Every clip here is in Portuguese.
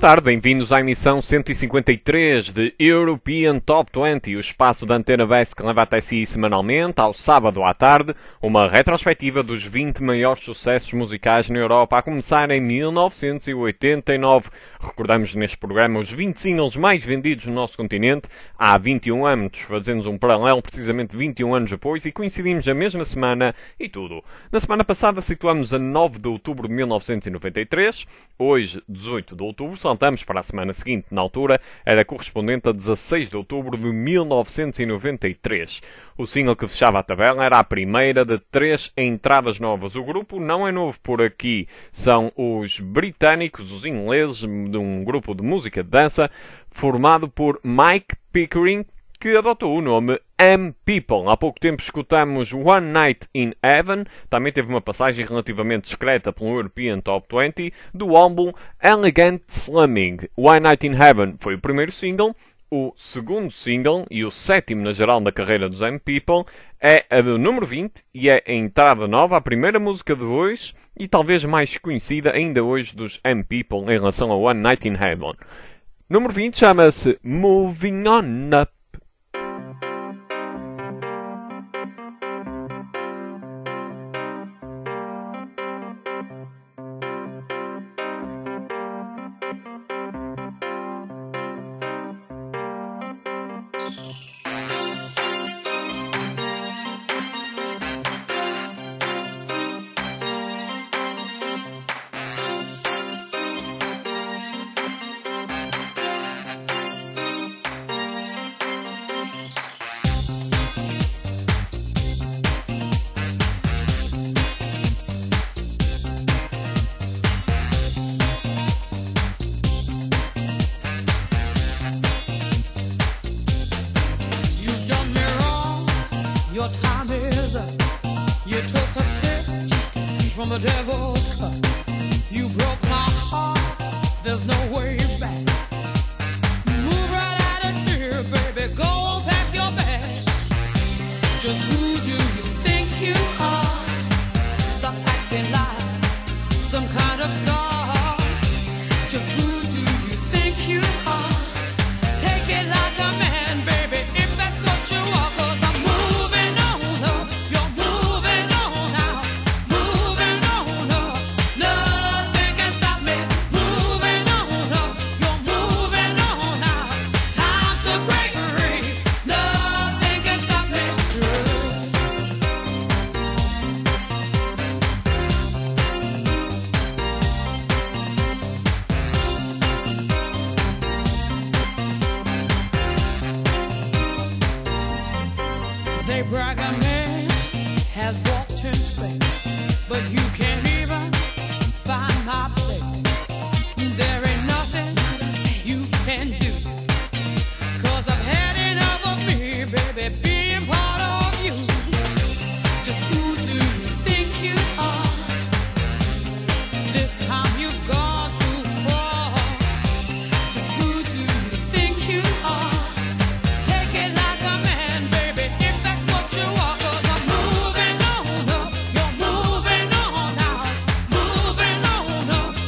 tarde, bem-vindos à emissão 153 de European Top 20, o espaço da Antena Base que leva até si semanalmente, ao sábado à tarde, uma retrospectiva dos 20 maiores sucessos musicais na Europa, a começar em 1989. Recordamos neste programa os 20 singles mais vendidos no nosso continente há 21 anos. Fazemos um paralelo precisamente 21 anos depois e coincidimos a mesma semana e tudo. Na semana passada situamos a 9 de outubro de 1993, hoje 18 de outubro, saltamos para a semana seguinte, na altura era correspondente a 16 de outubro de 1993. O single que fechava a tabela era a primeira de 3 entradas novas. O grupo não é novo por aqui, são os britânicos, os ingleses, de um grupo de música de dança formado por Mike Pickering, que adotou o nome M-People. Há pouco tempo escutamos One Night in Heaven, também teve uma passagem relativamente discreta pelo European Top 20, do álbum Elegant Slumming. One Night in Heaven foi o primeiro single, o segundo single e o sétimo na geral da carreira dos M-People é a do número 20 e é a entrada nova, a primeira música de hoje e talvez mais conhecida ainda hoje dos M-People em relação a One Night in Heaven. Número 20 chama-se Moving On Up. Your time is up. You took a sip from the devil's cup. You broke my heart. There's no way back. Move right out of here, baby. Go and pack your bags. Just who do you think you are? Stop acting like some kind of star. Just who do you think you are? Take it like a man, baby, if that's what you are. 'Cause I'm moving on up. You're moving on now. Moving on up. Nothing can stop me. Moving on up. You're moving on now. Time to break free. Nothing can stop me. They brag a man has walked in space, but you can't even find my place. There ain't nothing you can do, 'cause I've had enough of me, baby, being part of you. Just who do you think you are? This time you've gone too far. Just who do you think you are? Take it like a man, baby, if that's what you are. 'Cause I'm moving on up. You're moving on now. Moving on up.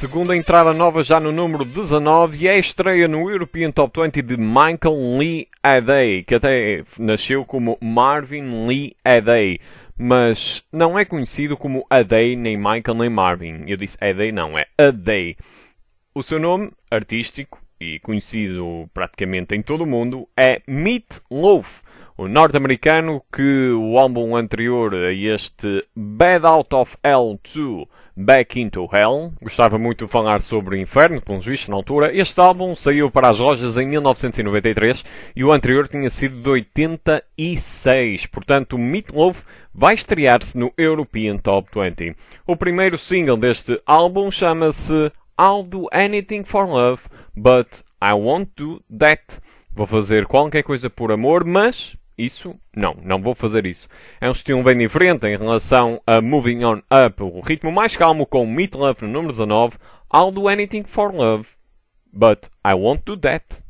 segunda entrada nova já no número 19 e é a estreia no European Top 20 de Michael Lee Adey, que até nasceu como Marvin Lee Adey, mas não é conhecido como Adey, nem Michael, nem Marvin. Eu disse Adey, não, é Adey. O seu nome artístico, e conhecido praticamente em todo o mundo, é Meat Loaf, o norte-americano que o álbum anterior a este Bad Out of Hell 2, Back into Hell, gostava muito de falar sobre o inferno, pelos vistos na altura. Este álbum saiu para as lojas em 1993 e o anterior tinha sido de 86, portanto o Meat Loaf vai estrear-se no European Top 20. O primeiro single deste álbum chama-se I'll Do Anything for Love, but I Won't Do That. Vou fazer qualquer coisa por amor, mas isso, não vou fazer isso. É um estilo bem diferente em relação a Moving On Up, o ritmo mais calmo com Meat Loaf no número 19. I'll Do Anything for Love, but I Won't Do That.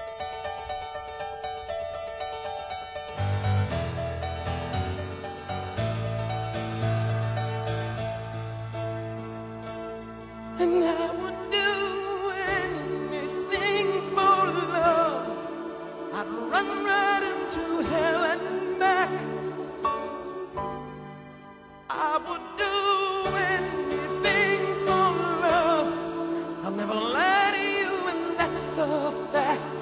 And I would do anything for love. I'd run right into hell and back. I would do anything for love. I'll never lie to you, and that's a fact.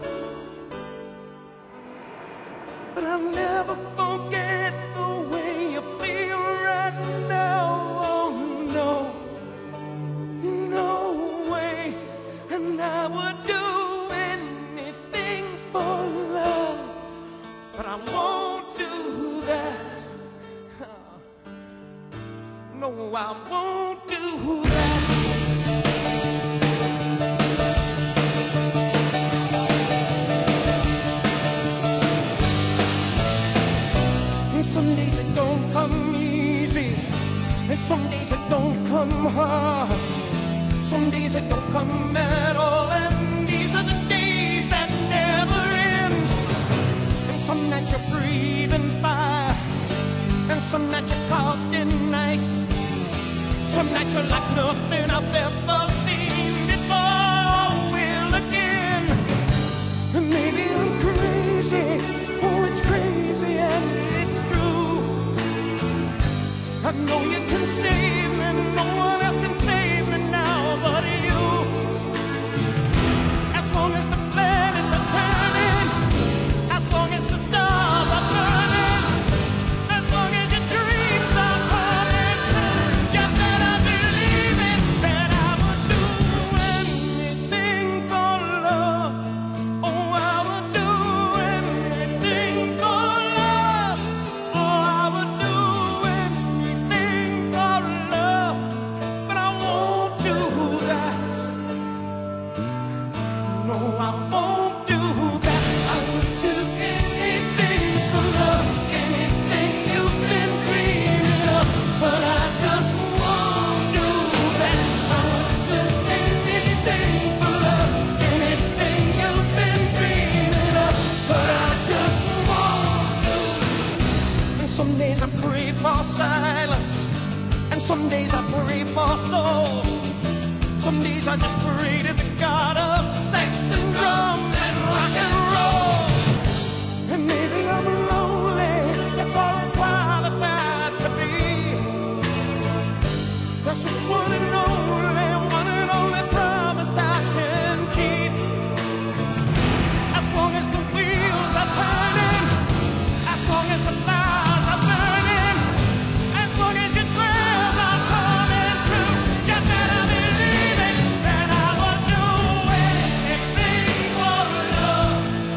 But I'll never forget the way you feel right now. Oh no. No way, and I would do anything for love, but I won't do that. No, I won't do that. And some days it don't come easy, and some days it don't come hard. Some days it don't come at all, and these are the days that never end. And some nights you're breathing fire, and some nights you're caught in ice. Some nights you're like nothing I've ever seen before. Will again, and maybe I'm crazy. Oh, it's crazy and it's true. I know you can save me, no one else can save me now but you. As long as the planets are turning, as long as the stars are burning, as long as your dreams are coming true, you better believe it, that I would do anything for love. Oh, I would do anything for love. Oh, I would do anything for love, but I won't do that. No, I won't do that. I would do anything for love, anything you've been dreaming of, but I just won't do that. I would do anything for love, anything you've been dreaming of, but I just won't do. And some days I pray for silence, and some days I pray for soul. Some days I just pray to the God of sex and drums and rock and roll. And maybe I'm lonely, that's all I'm qualified to be. That's just one and only promise I can keep. As long as the wheels are turning, as long as the fires are burning, as long as your prayers are coming true, you better believe it, that I would do anything for love.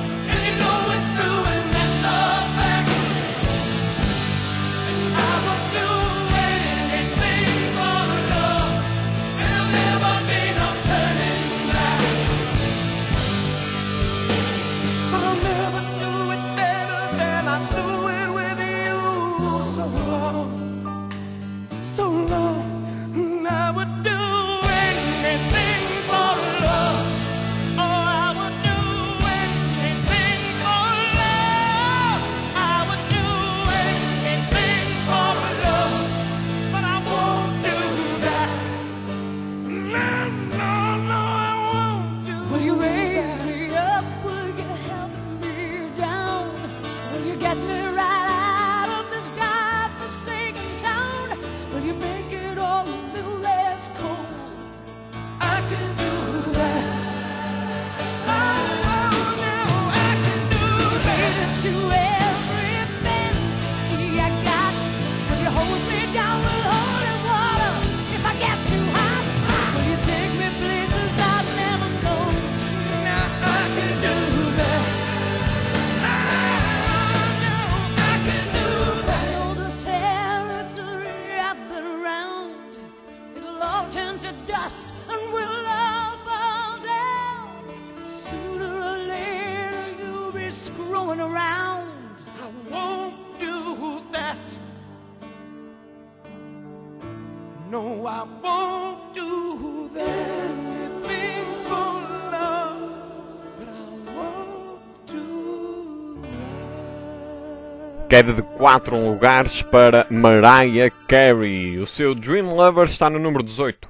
you every fantasy I got. Will you hold me down with holy water if I get too hot? Will you take me places I've never known? Now I can do that. I can do that. I know the territory I've been around. It'll all turn to dust and we'll all fall down. Sooner or later you'll be screwing around. I won't do that. No, I won't do that. Anything for love, but I won't do that. Queda de 4 lugares para Mariah Carey. O seu Dream Lover está no número 18.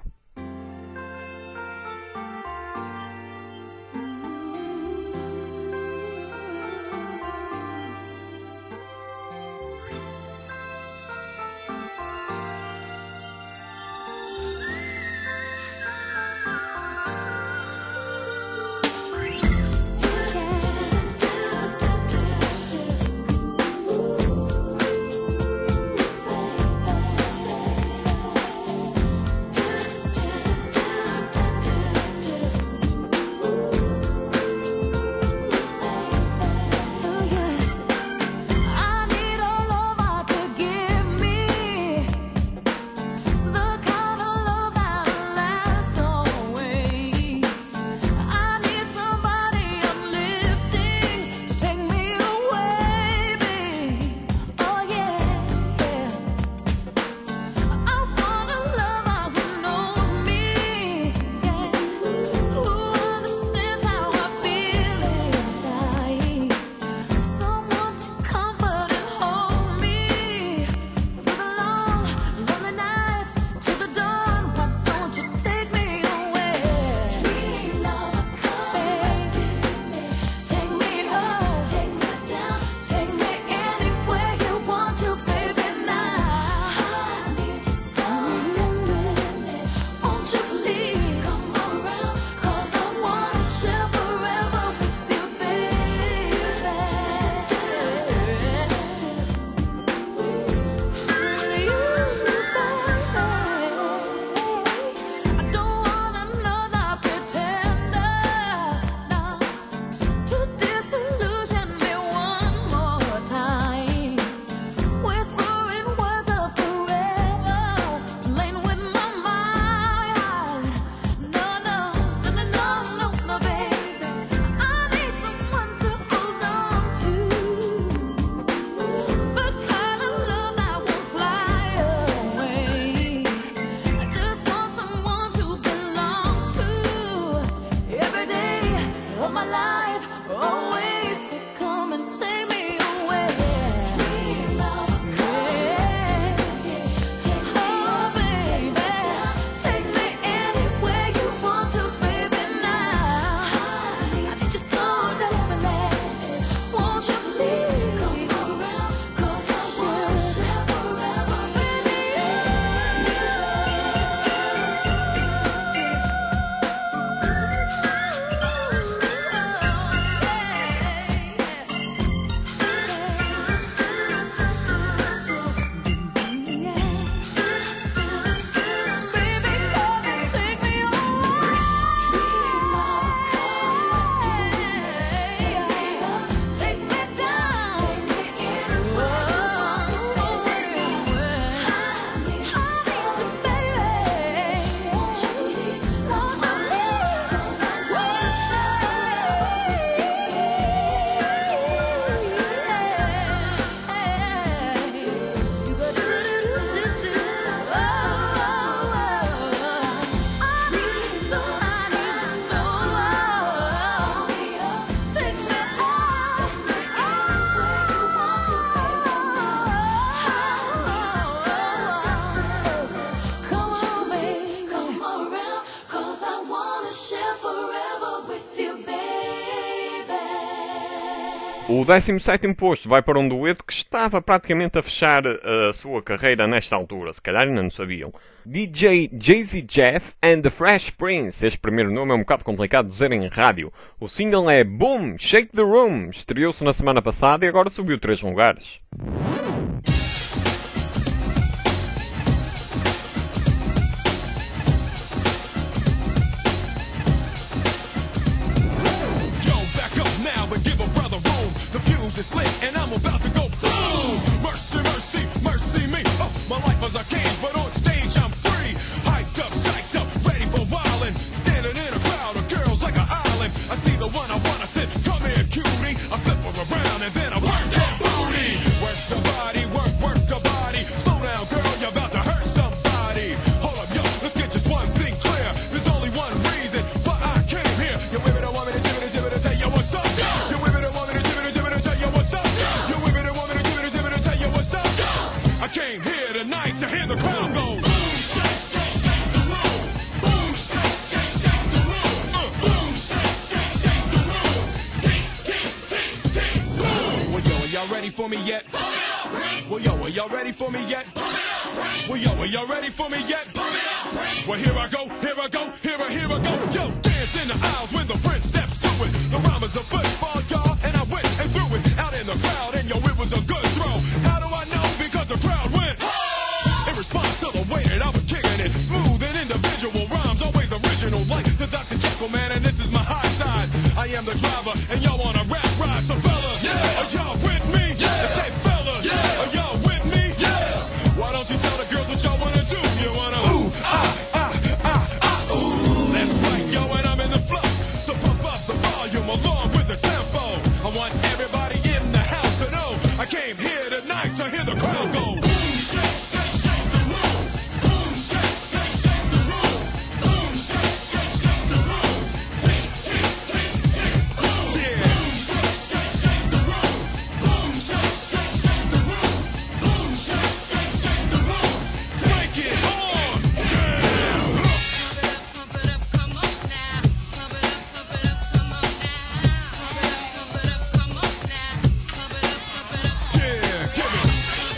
O 17º posto vai para um dueto que estava praticamente a fechar a sua carreira nesta altura, se calhar ainda não sabiam. DJ Jay-Z Jeff and the Fresh Prince. Este primeiro nome é um bocado complicado de dizer em rádio. O single é Boom, Shake the Room. Estreou-se na semana passada e agora subiu 3 lugares. Is lit and I'm about to go boom. Mercy, mercy, mercy me. Oh, my life was a cage, but on stage I'm free. Hyped up, psyched up, ready for wildin'. Standing in a crowd of girls like an island. I see the one I wanna sit. Come here, cutie. I flip her around and then I work that booty. Work the body, work the body. Slow down, girl, you're about to hurt somebody. Hold up, yo, let's get just one thing clear. There's only one reason why I came here. You women don't want me to do it, tell you what's up. You women don't want me to do it, tell you what's up. You women don't want me to do it, tell you what's up. I came here tonight to hear the crowd go. Boom, shake, shake, shake the room. Boom, shake, shake, shake the room. Boom, shake, shake, shake the room. Tick, tick, tick, tick, boom. Well, yo, are y'all ready for me yet? Well, yo, are y'all ready for me yet? Well, yo, are y'all ready for me yet? Well, here I go, here I go, here I go. Yo, dance in the aisles when the prince steps to it. The rhyme is a football, y'all, and I went and threw it out in the crowd, and yo, it was a good throw. How do I know? Because the crowd went in response to the way that I was kicking it. Smooth and individual rhymes, always original, like the Dr. Jekyll man, and this is my high side. I am the driver, and y'all want a rap ride. So fellas, are y'all with me? Say fellas, are y'all with me? Why don't you tell the girls what y'all wanna do? You wanna ooh, ooh. That's right, yo, and I'm in the flow. So pump up the volume along with the tempo. I want everybody in the house to know I came here tonight to hear the crowd go. Boom, shake, shake, shake the room. Boom, shake, shake, shake the room. Boom, shake, shake, shake the room. Tick, tick, tick, tick, boom. Yeah. Boom, shake, shake, shake the room. Boom, shake, shake, shake the room. Boom, shake, shake, shake the room. Take it on down. Pump it up, come on now. Pump it up, come on now. Pump it up, come on now. Pump it up. Yeah, give it.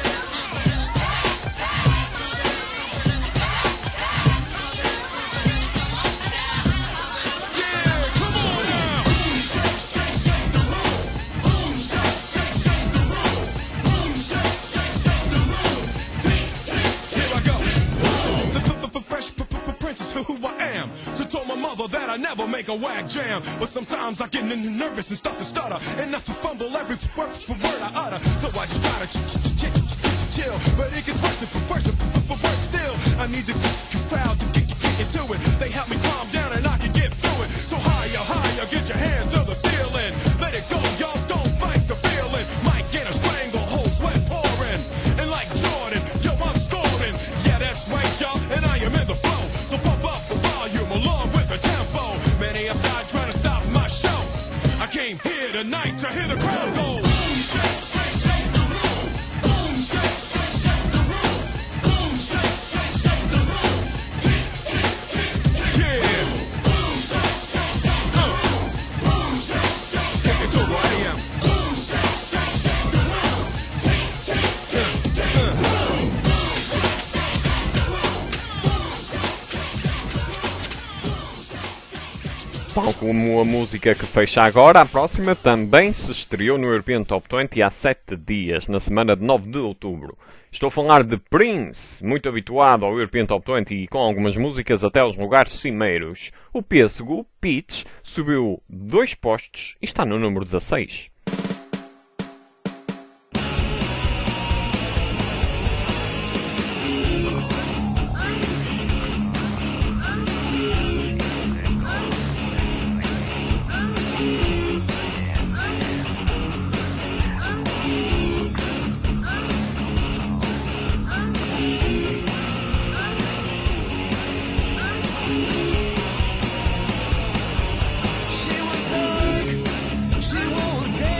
Yeah, come on now. Boom, shake, shake, shake the room. Boom, shake, shake, shake the room. Boom, shake, shake, shake the room. Tick, tick, tick. Here I go. The fresh prince is who I am. So told my mother that I never make a whack jam. But sometimes I get nervous and start to stutter, and I fumble every word I utter. So I just try to chill, but it gets worse and worse still. I need the crowd to get into it. They help me calm down and I can get through it. So higher, higher, get your hands to the ceiling. Let it go, y'all, don't fight the feeling. Might get a stranglehold, sweat pouring. And like Jordan, yo, I'm scoring. Yeah, that's right, y'all, and I am in the flow. So pump up the volume along with the tempo. Many have died trying to stop my show. I came here tonight to hear the crowd go. Boom, shake, shake, shake the room. Boom, shake, shake, shake the room. Boom, shake, shake, shake the room. Tick, tick, tick, tick. Yeah. Boom, shake, shake, shake the room. Boom, shake, shake, shake it to who I am. Boom, shake, shake, shake the room. Tick, tick, tick, tick. Boom, boom, shake, shake, shake the room. Boom, shake, shake, shake the room. Boom, shake, shake, shake the room. Tal como a música que fecha agora, a próxima também se estreou no European Top 20 há 7 dias, na semana de 9 de outubro. Estou a falar de Prince, muito habituado ao European Top 20 e com algumas músicas até aos lugares cimeiros. O pêssego, Peach, subiu 2 postos e está no número 16. She was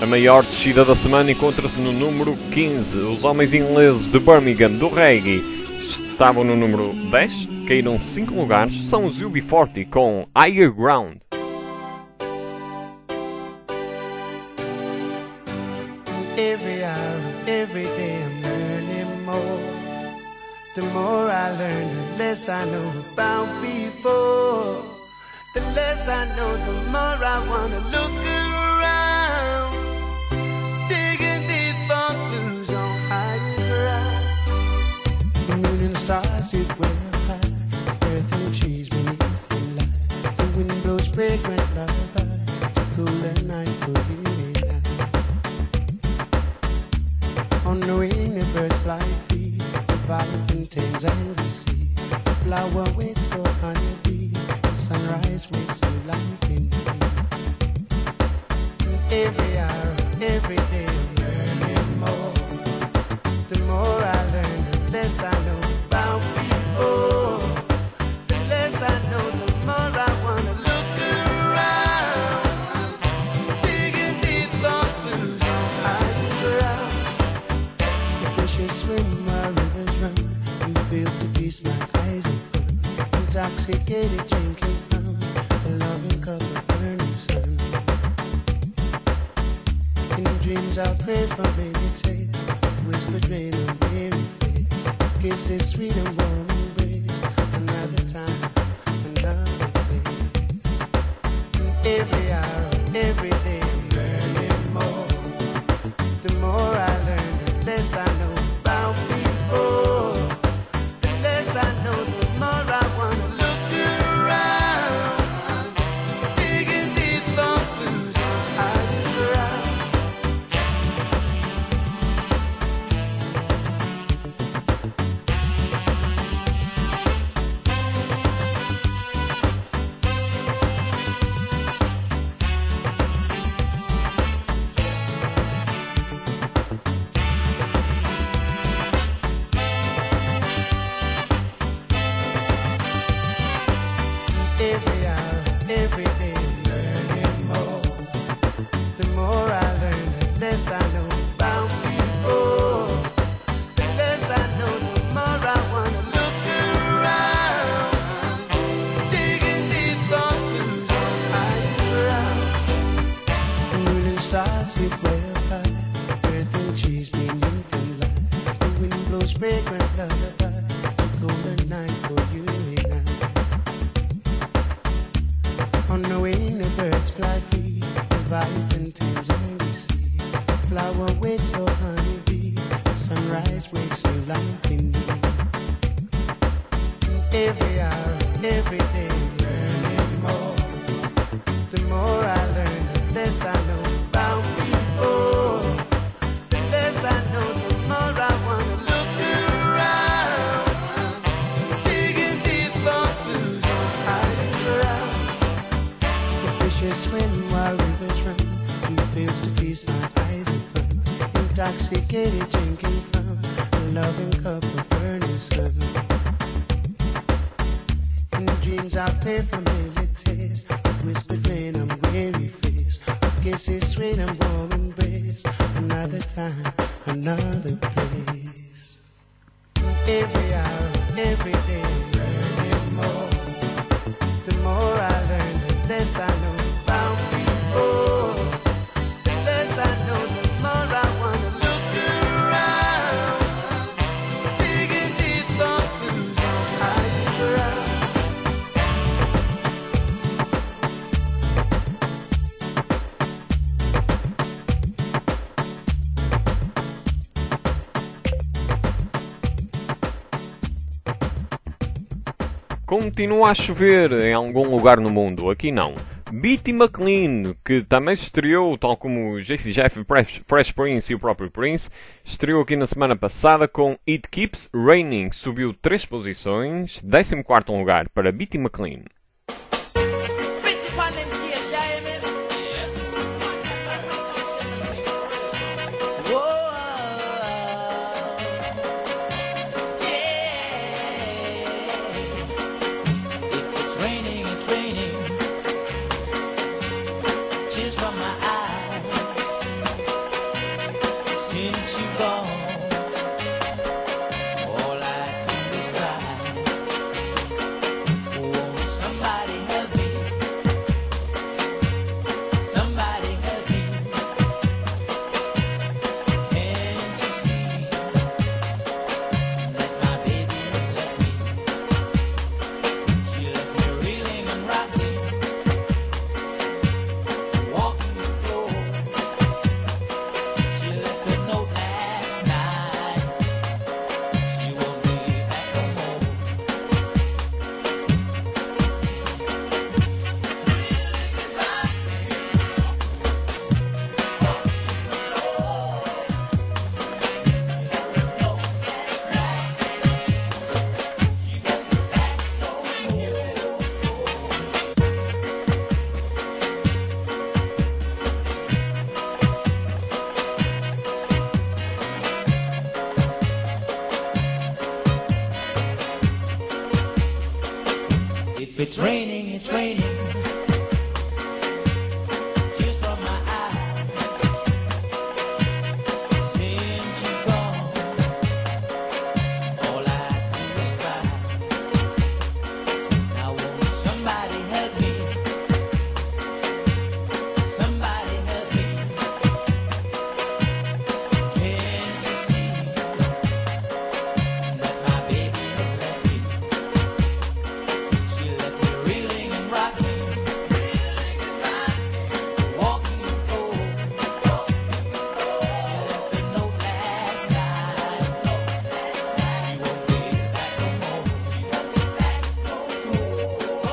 maior descida da semana encontra-se no número 15. Os homens ingleses de Birmingham do reggae estavam no número 10, caíram 5 lugares. São os UB40 com Higher Ground. Every hour, every day I'm learning more. The more I learn, the less I know about before. The less I know, the more I wanna look around. Digging deep for clues on higher ground. The moon and stars sit way up high. Earth and trees beneath the light. The wind blows fragrant lullaby. Cooler night for you and I. On the wing the birds fly free. The Leviathan tames and the sea. The flower waits for honeybee. The sunrise wakes new life in me. Every hour, every day I'm learning more. The more I learn, the less I know about people. The less I know, the more I wanna look around. Digging deep for clues on higher ground. The fishes swim while rivers run. You feel the peace, my eyes are fun. Intoxicated drinking from the loving cup of burning sun. In dreams I'll pray for baby taste. Whispered rain on weary face. Kisses sweet and warm embrace. Another time, another place. Every hour, every day I'm learning more. The more I learn, the less I know about people. The less I know, the more I wanna look around. Digging deep for clues on higher ground. Every hour, every day I'm learning more. The more I learn, the less I know about people. The less I know, the more I wanna look around. Digging deep for clues on higher ground. The moon and stars sit way up high. Earth and trees beneath the light. The wind blows fragrant lullaby. The golden night for you and I. On the wing the birds fly free. Leviathan tames and we see. Flower waits for honeybee. Sunrise wakes new life in me. Every hour, every day learning more. The more I learn, the less I know about people. The less I know, the more I wanna look around. Digging deep for clues on higher ground. The fishes swim while rivers run. You feels to feast my eyes in fun. Intoxicated drinking from a loving cup of burning sun. In dreams I pray for meditate. Whispered rain on weary face. Kisses sweet and warm embrace. Another time, another place. Every hour, every day learning more. The more I learn, the less I know about people. The less I know, the more I wanna look around. Digging deep for clues on higher ground. Continua a chover em algum lugar no mundo, aqui não. Beatty McLean, que também se estreou, tal como o JC Jeff, Fresh Prince e o próprio Prince, estreou aqui na semana passada com It Keeps Raining, subiu 3 posições, 14º lugar para Beatty McLean. Tears from my eyes. If it's raining, it's raining. Tears from my eyes. Since you're gone, all I do is cry. Now won't somebody help me? Somebody help me. Can't you see that my baby has left me? She left me reeling and rocking, walking the floor. She left a note last night. She won't be back no more. She won't be back no more.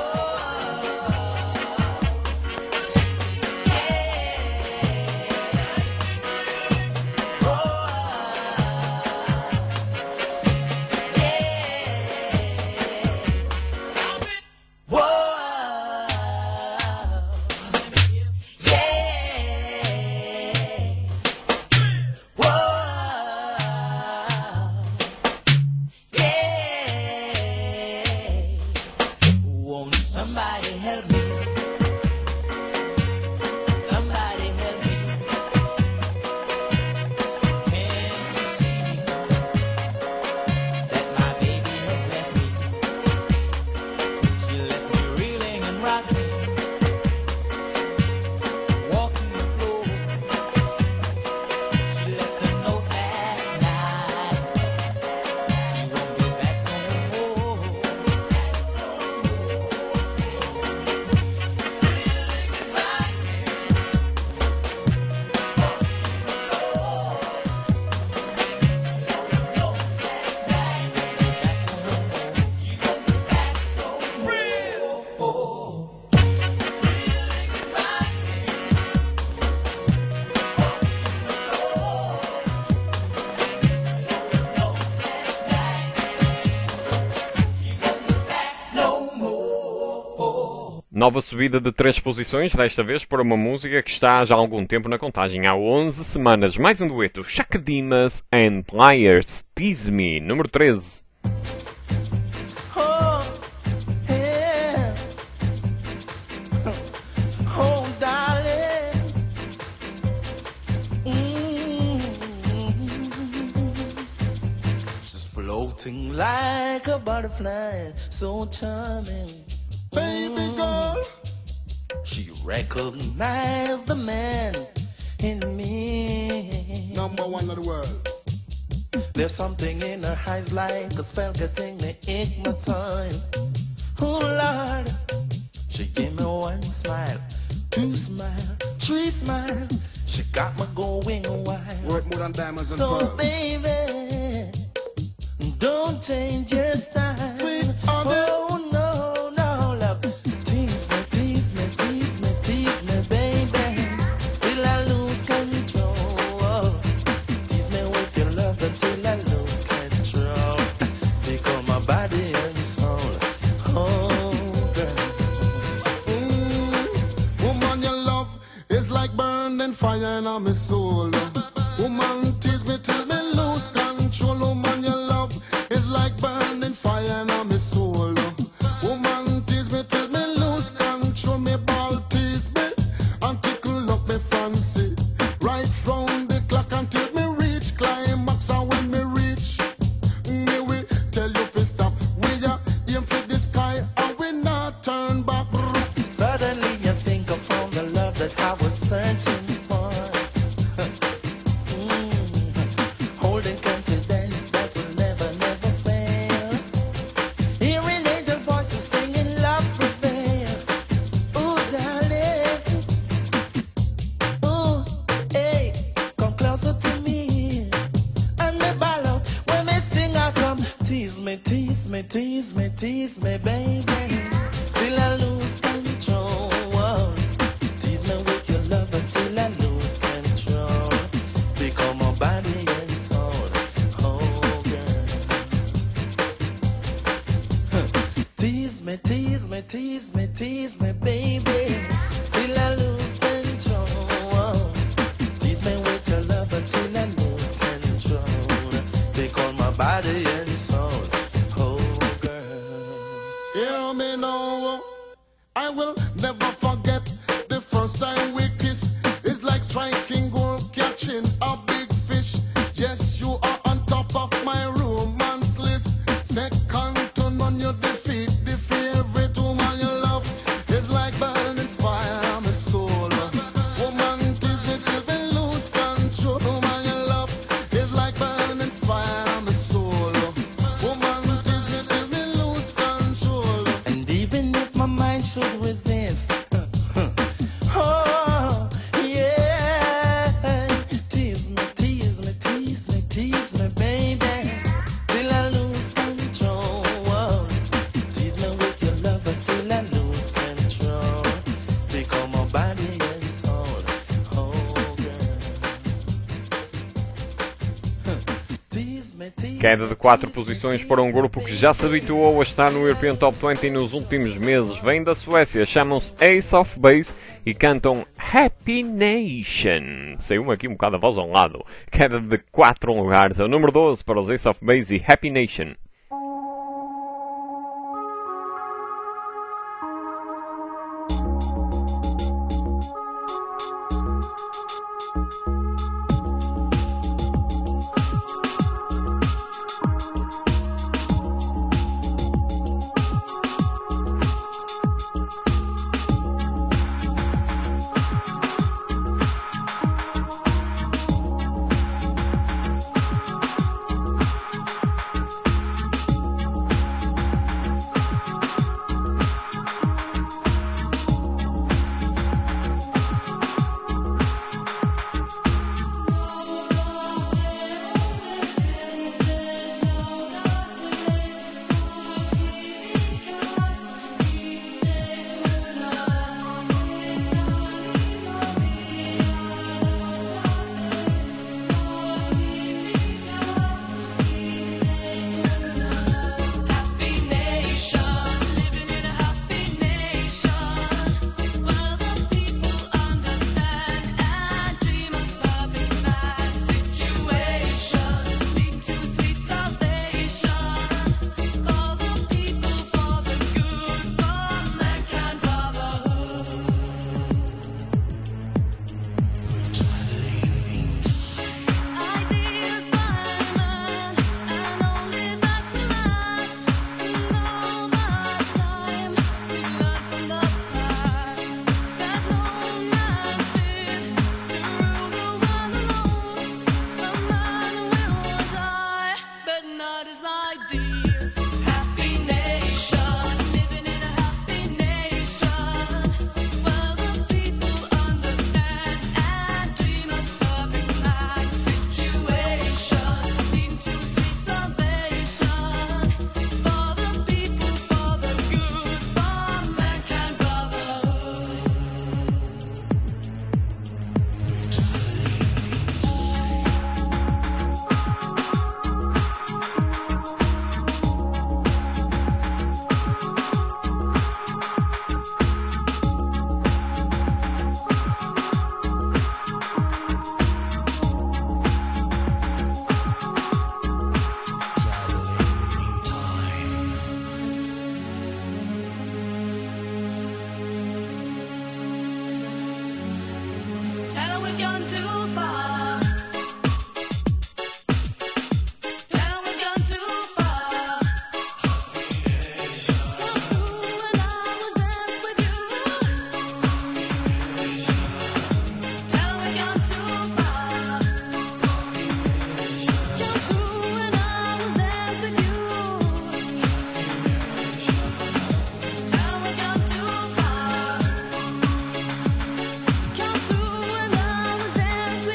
Won't somebody help me? Somebody help me. Can't you see that my baby has left me? She left me reeling and rocking, walking the floor. She left a note last night. She won't be back no more. Nova subida de 3 posições, desta vez para uma música que está já há algum tempo na contagem. Há 11 semanas. Mais um dueto. Chaka Demus and Pliers. Tease Me, número 13. Oh, yeah. Oh, darling. She's floating like a butterfly, so charming. Baby girl. She recognized the man in me. Number one of the world. There's something in her eyes like a spell getting me hypnotized. Oh Lord, she gave me one smile, two smile, three smile. She got me going wild. Worth more than diamonds and So pearls. baby, don't change your style. Sweet honey. Oh no, no love. Tease me, tease me, tease me, tease me, baby, till I lose control. Tease me with your love until I lose control. Become my body and soul. Oh girl. Woman, your love is like burning fire in my soul. Woman, tease me till me lose control. Woman, your love is like burning fire in my soul. Woman, tease me till me lose control. Me ball tease me and tickle up me fancy. Right round the clock until me reach climax. And when me reach, me we tell you to stop. We are aim for the sky and we not turn back. Suddenly I think I found the love that I was searching for. Holding confidence that will never, never fail. Hearing angel voices singing love prevail. Ooh, darling. Ooh, hey, come closer to me. And me ball out when me sing I come. Tease me, tease me, tease me, tease me, baby, till I lose control. Tease me with your love until I lose control. Become my body and soul. Oh girl. Tease me, tease me, tease me, tease me, baby, till I lose control. Tease me with your love until I lose control. Take on my body and soul. Oh girl. Hear me now. I will never forget the first time we kissed. It's like striking gold, catching a big fish. Yes, you are on top of my romance list. Second to none, you defeat the favorite woman you love. It's like burning fire on my soul. Woman, tease me till we lose control. Woman you love, it's like burning fire on my soul. Woman, tease me till we lose control. And even if my mind should resist, oh, yeah. Tease me, tease me, tease me, tease me, baby, till I lose control. Tease me with your love until I lose control. Become my body and soul, oh girl. Tease me, tease me. Queda de 4 posições para um grupo que já se habituou a estar no European Top 20 nos últimos meses. Vem da Suécia, chamam-se Ace of Base e cantam Happy Nation. Saiu-me aqui um bocado a voz a um lado. Queda de 4 lugares. É o número 12 para os Ace of Base e Happy Nation. Tell her we've gone too far. Tell her we've gone too far. Ooh, and I will dance with you. Tell her we've gone too far. Ooh, and I will dance with you. Tell her we've gone too far. Come through and I will dance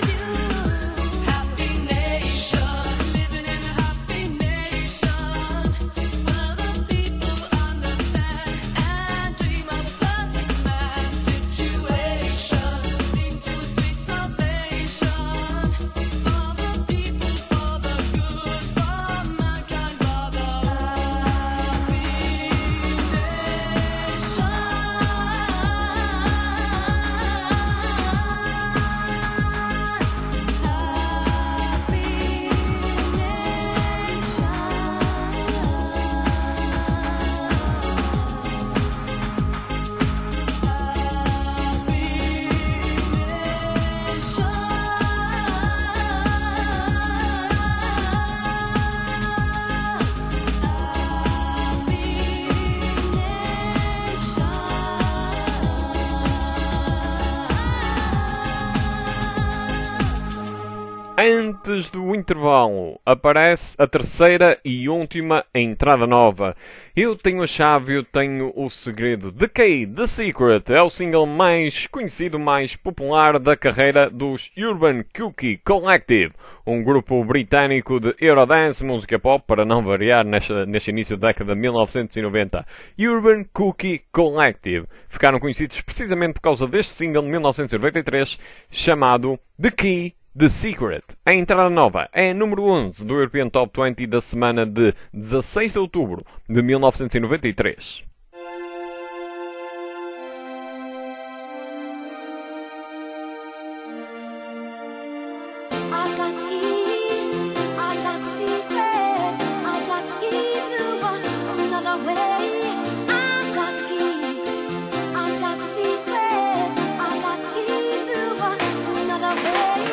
Antes do intervalo, aparece a terceira e última entrada nova. Eu tenho a chave, eu tenho o segredo. The Key, The Secret, é o single mais conhecido, mais popular da carreira dos Urban Cookie Collective, um grupo britânico de Eurodance, música pop, para não variar neste início da década de 1990. Urban Cookie Collective ficaram conhecidos precisamente por causa deste single de 1993 chamado The Key, The Secret. A entrada nova é a número 11 do European Top 20 da semana de 16 de outubro de 1993. I got keys, I got secret, I got keys to another way. I got keys, I got secret, I got keys to another way.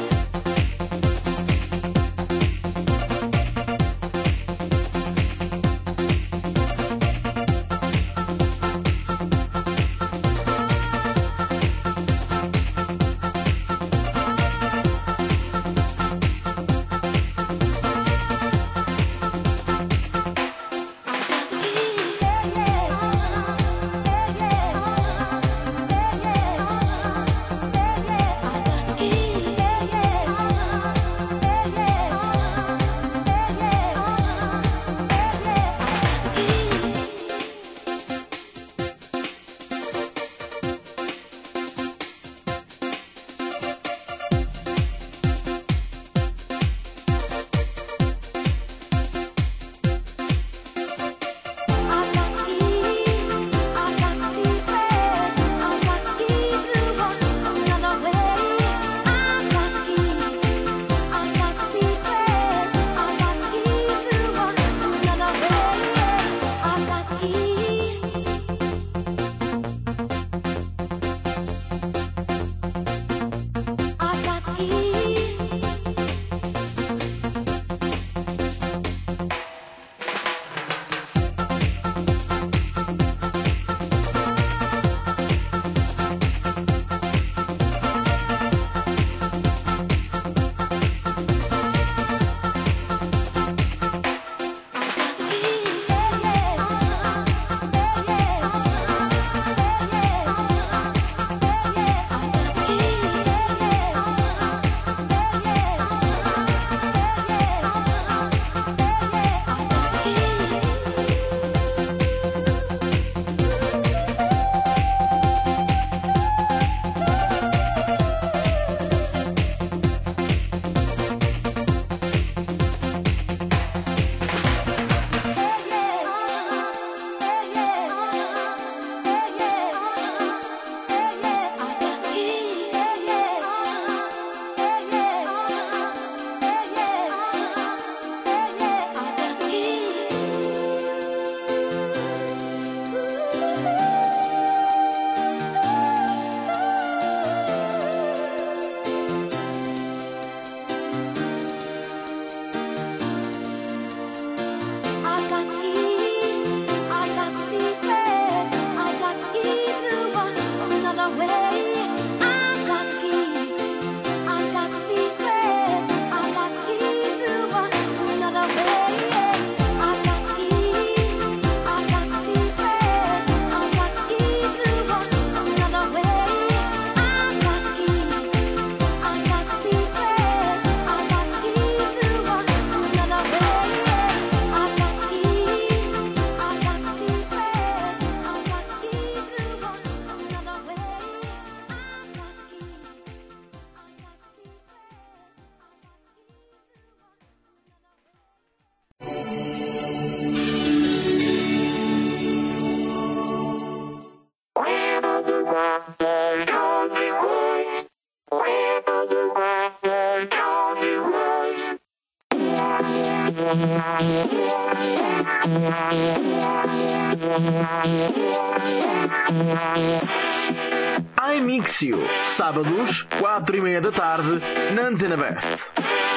iMixio, sábados, 4:30 da tarde, na Antena Best.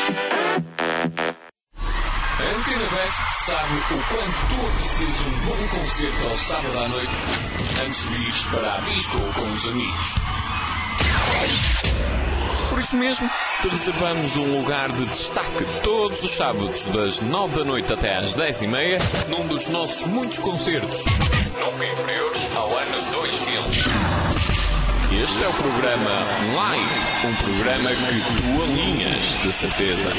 A Antena Best sabe o quanto tu aprecias um bom concerto ao sábado à noite antes de ires para a disco com os amigos. Por isso mesmo, te reservamos um lugar de destaque todos os sábados, das 9 da noite até às 10h30, num dos nossos muitos concertos. Nunca inferiores ao ano 2000. Este é o programa Live, um programa que tu alinhas, de certeza.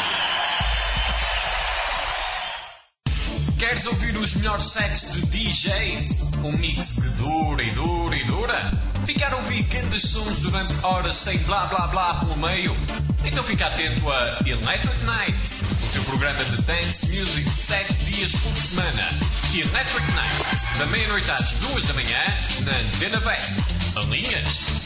Queres ouvir os melhores sets de DJs? Um mix que dura e dura e dura? Ficar a ouvir grandes sons durante horas sem blá blá blá pelo meio? Então fica atento a Electric Nights, o teu programa de dance music 7 dias por semana. Electric Nights, da meia-noite às 2 da manhã, na Antena West. Alinhas?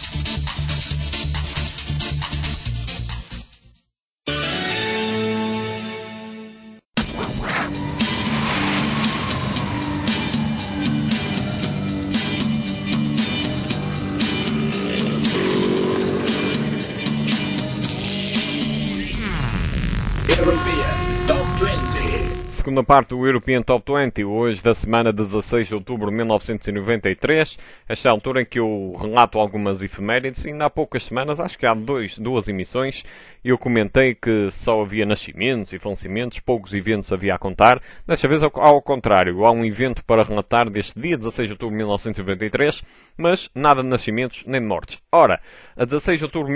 Segunda parte do European Top 20, hoje da semana 16 de outubro de 1993, esta altura em que eu relato algumas efemérides. Ainda há poucas semanas, acho que há duas emissões, eu comentei que só havia nascimentos e falecimentos, poucos eventos havia a contar. Desta vez, ao contrário, há um evento para relatar deste dia 16 de outubro de 1993, mas nada de nascimentos nem de mortes. Ora, a 16 de outubro de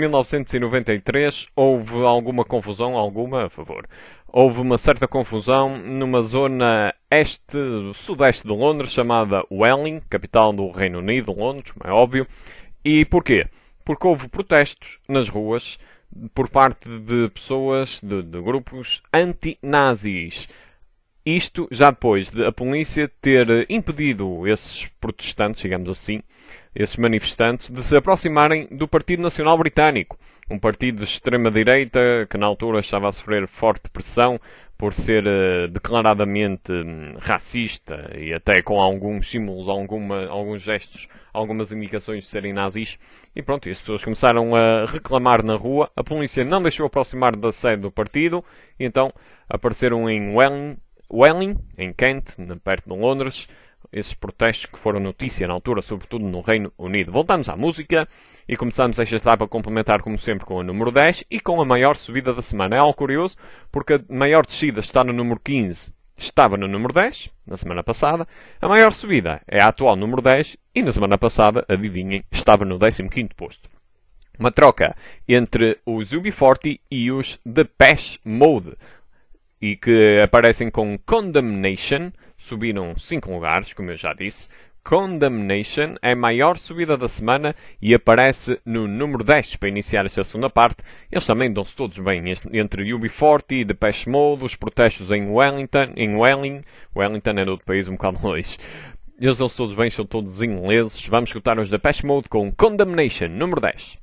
1993 houve alguma confusão, a favor. Houve uma certa confusão numa zona sudeste de Londres, chamada Welling, capital do Reino Unido, Londres, como é óbvio. E porquê? Porque houve protestos nas ruas por parte de pessoas, de grupos anti-nazis. Isto já depois de a polícia ter impedido esses protestantes, digamos assim, esses manifestantes, de se aproximarem do Partido Nacional Britânico, um partido de extrema-direita que na altura estava a sofrer forte pressão por ser declaradamente racista e até com alguns símbolos, alguns gestos, algumas indicações de serem nazis. E pronto, as pessoas começaram a reclamar na rua. A polícia não deixou aproximar da sede do partido, e então apareceram em Welling, em Kent, perto de Londres, esses protestos que foram notícia na altura, sobretudo no Reino Unido. Voltamos à música e começamos esta etapa a complementar, como sempre, com a número 10 e com a maior subida da semana. É algo curioso, porque a maior descida está no número 15, estava no número 10, na semana passada. A maior subida é a atual número 10 e na semana passada, adivinhem, estava no 15º posto. Uma troca entre os UB40 e os Depeche Mode, e que aparecem com Condemnation, subiram 5 lugares, como eu já disse. Condemnation é a maior subida da semana e aparece no número 10 para iniciar esta segunda parte. Eles também dão-se todos bem, entre UB40 e Depeche Mode, os protestos em Welling é de outro país um bocado longe. Eles dão-se todos bem, são todos ingleses. Vamos escutar os Depeche Mode com Condemnation, número 10.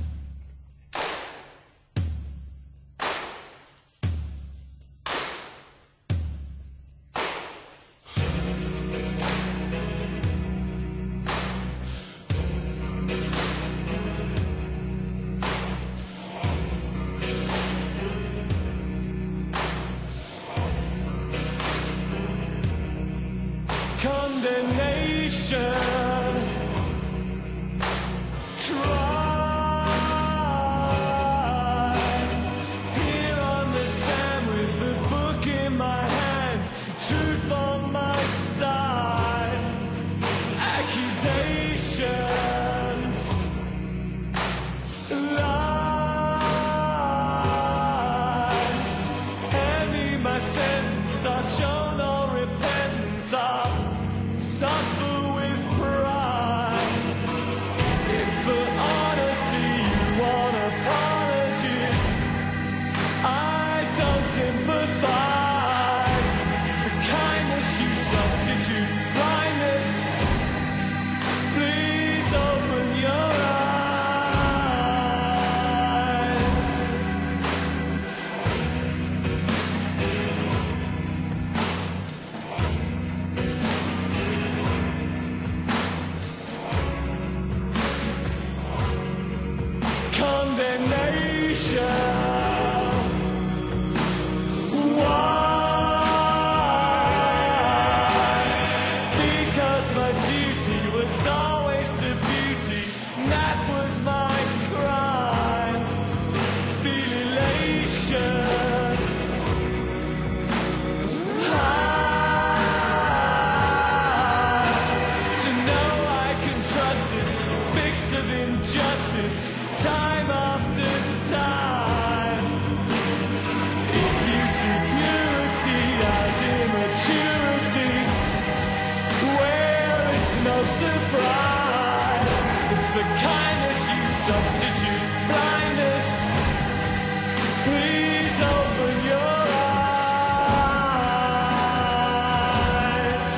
Condemnation. Try here on the stand with the book in my hand, truth on my side, accusations, lies. Hand me my sentence, I show no repentance. I suffer with pride. If for honesty you want apologies, I don't sympathize. For kindness you substitute blindness. Please open your eyes. Condemnation. Why? Because my duty was always to beauty, and that was my crime. justice time after time. If you see purity as immaturity, well, it's no surprise if the kindness you substitute blindness. Please open your eyes.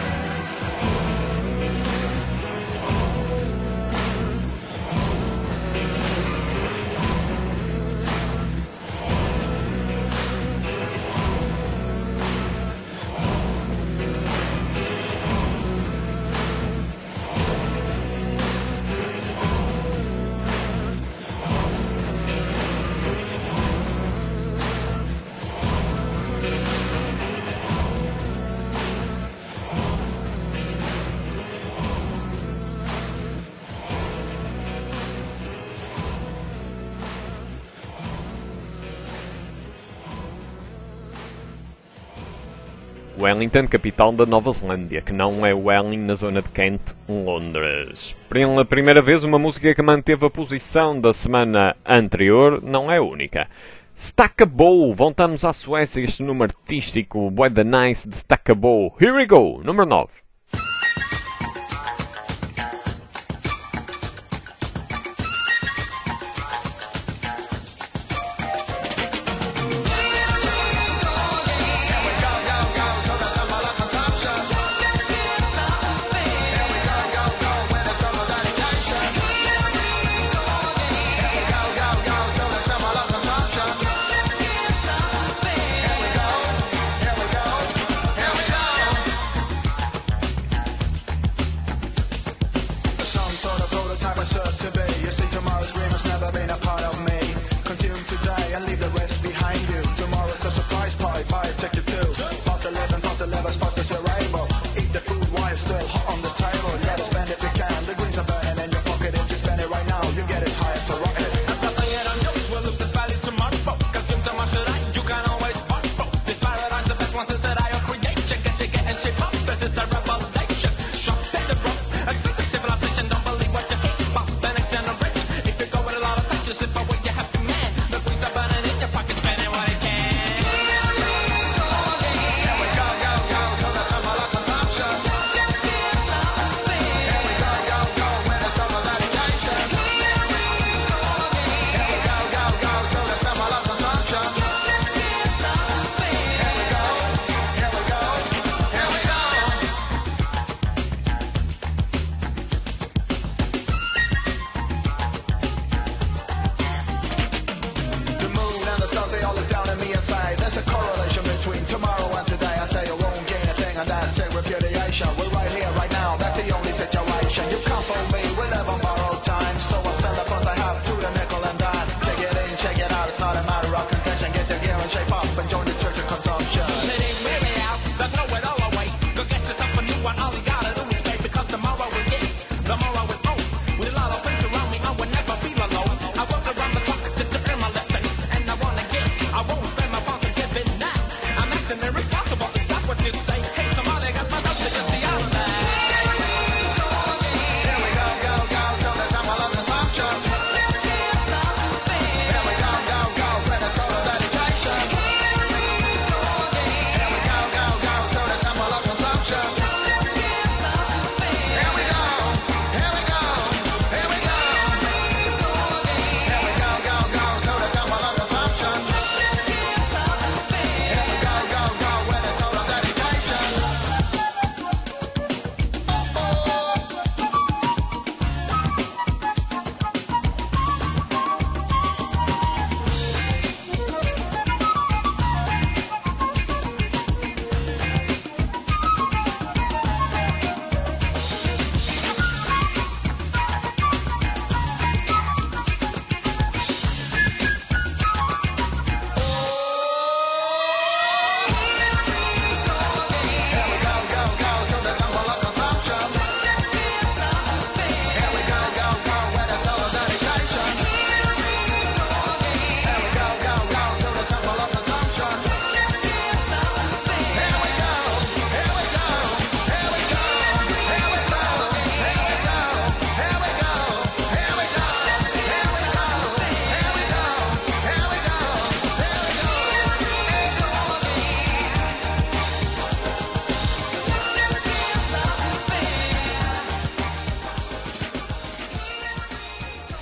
Wellington, capital da Nova Zelândia, que não é Welling na zona de Kent, Londres. Pela primeira vez, uma música que manteve a posição da semana anterior não é única. Stackabo, voltamos à Suécia, este nome artístico, Boy the Nice de Stackabo. Here we go, número 9.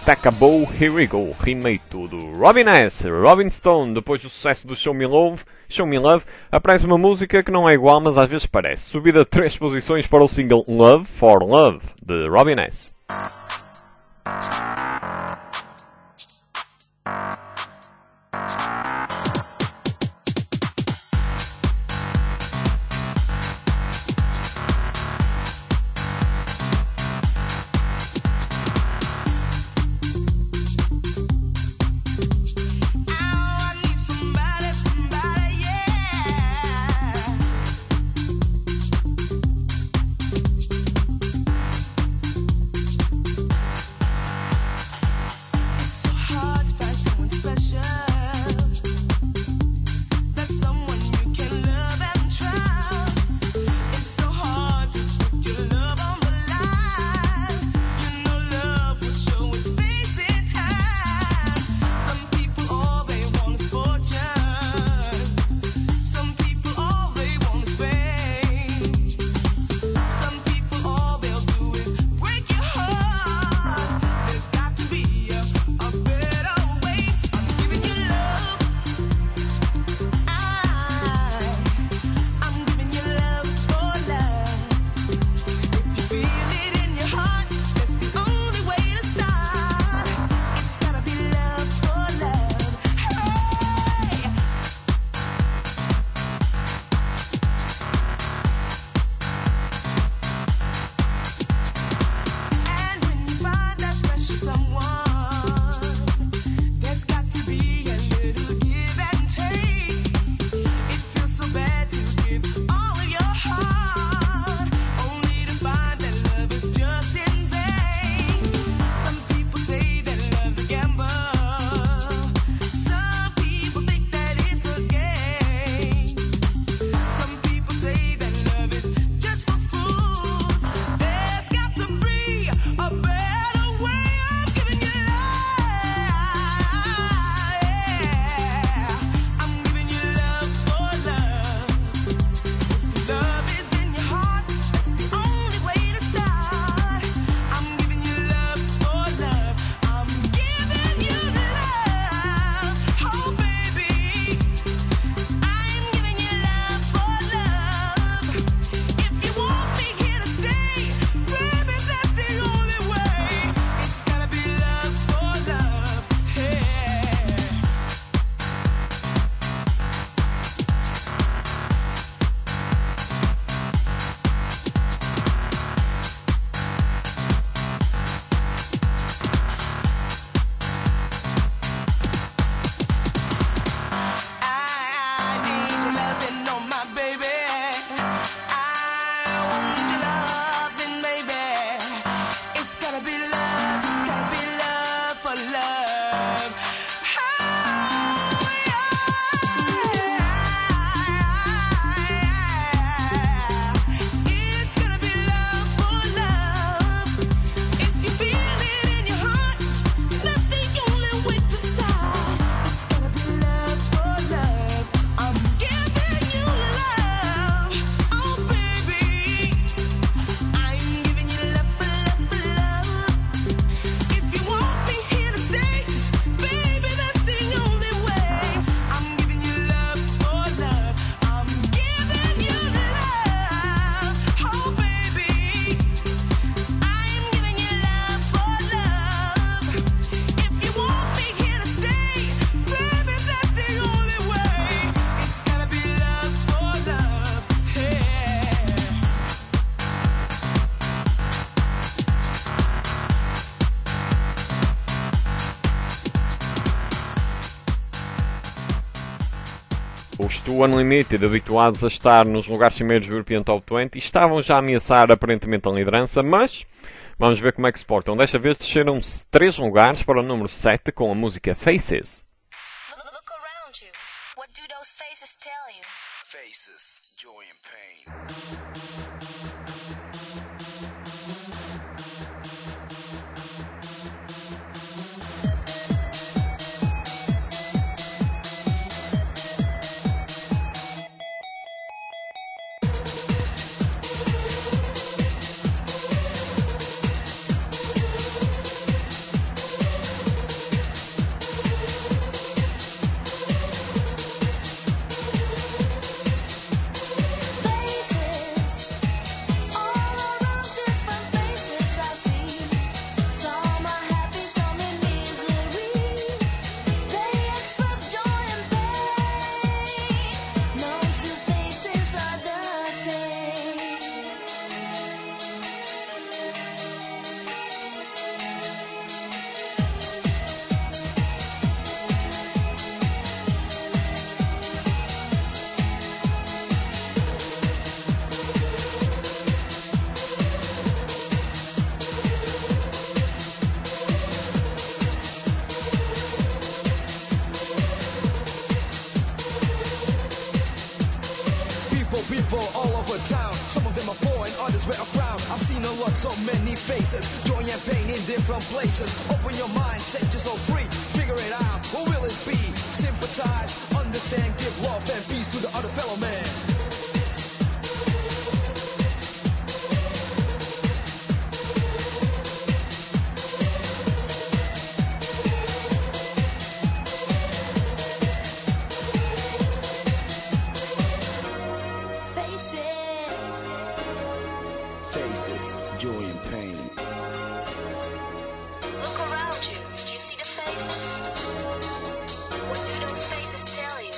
Stack a Bow, Here We Go, remake do Robin S. Robin Stone, depois do sucesso do Show Me Love, aparece uma música que não é igual, mas às vezes parece. Subida 3 posições para o single Love for Love, de Robin S. Os Two Unlimited, habituados a estar nos lugares primeiros do European Top 20, estavam já a ameaçar aparentemente a liderança, mas vamos ver como é que se portam. Desta vez desceram 3 lugares para o número 7 com a música Faces. Look around you. What do those faces tell you? Faces, joy and pain. so many faces, joy and pain in different places. Open your mind, set yourself free. Figure it out, what will it be? Sympathize, understand, give love and peace to the other fellow man. Faces, joy and pain. Look around you. Do you see the faces? What do those faces tell you?